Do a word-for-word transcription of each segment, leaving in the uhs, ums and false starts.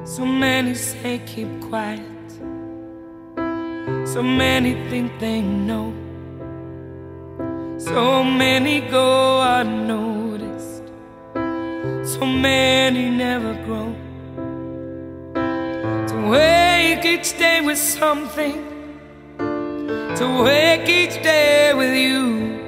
So many say keep quiet, so many think they know, so many go unnoticed, so many never grow. To wake each day with something, to wake each day with you,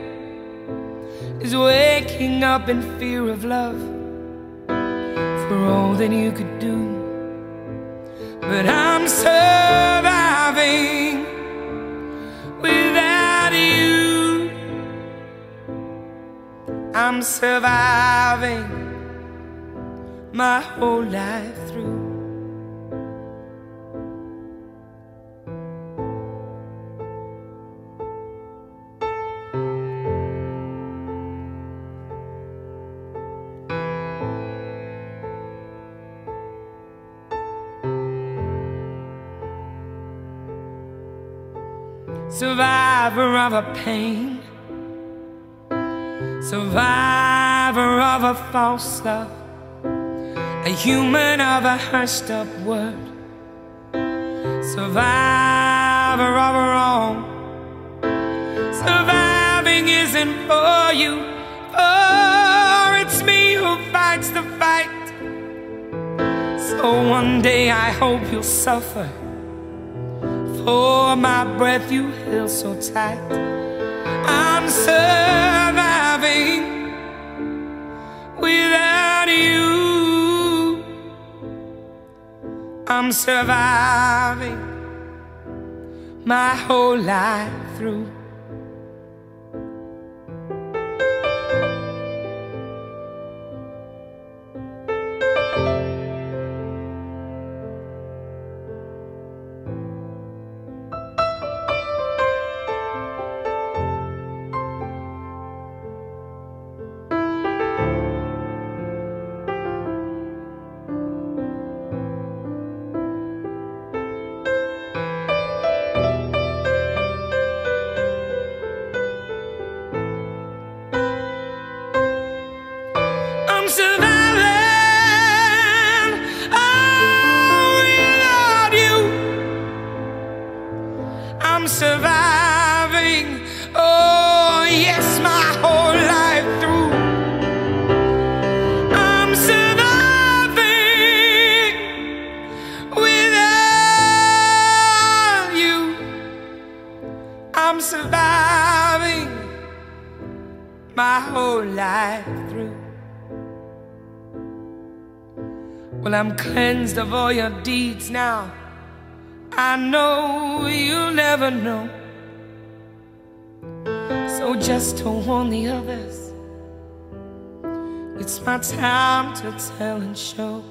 is waking up in fear of love for all that you could do. But I'm surviving without you. I'm surviving my whole life through. Survivor of a pain, survivor of a false love, a human of a hushed up word, survivor of a wrong. Surviving isn't for you, for it's me who fights the fight. So one day I hope you'll suffer for my breath you held so tight. I'm surviving without you. I'm surviving my whole life through. I'm surviving, oh, without you. I'm surviving, oh yes, my whole life through. I'm surviving without you. I'm surviving my whole life through. Well, I'm cleansed of all your deeds now. I know you'll never know. So just to warn the others, it's my time to tell and show.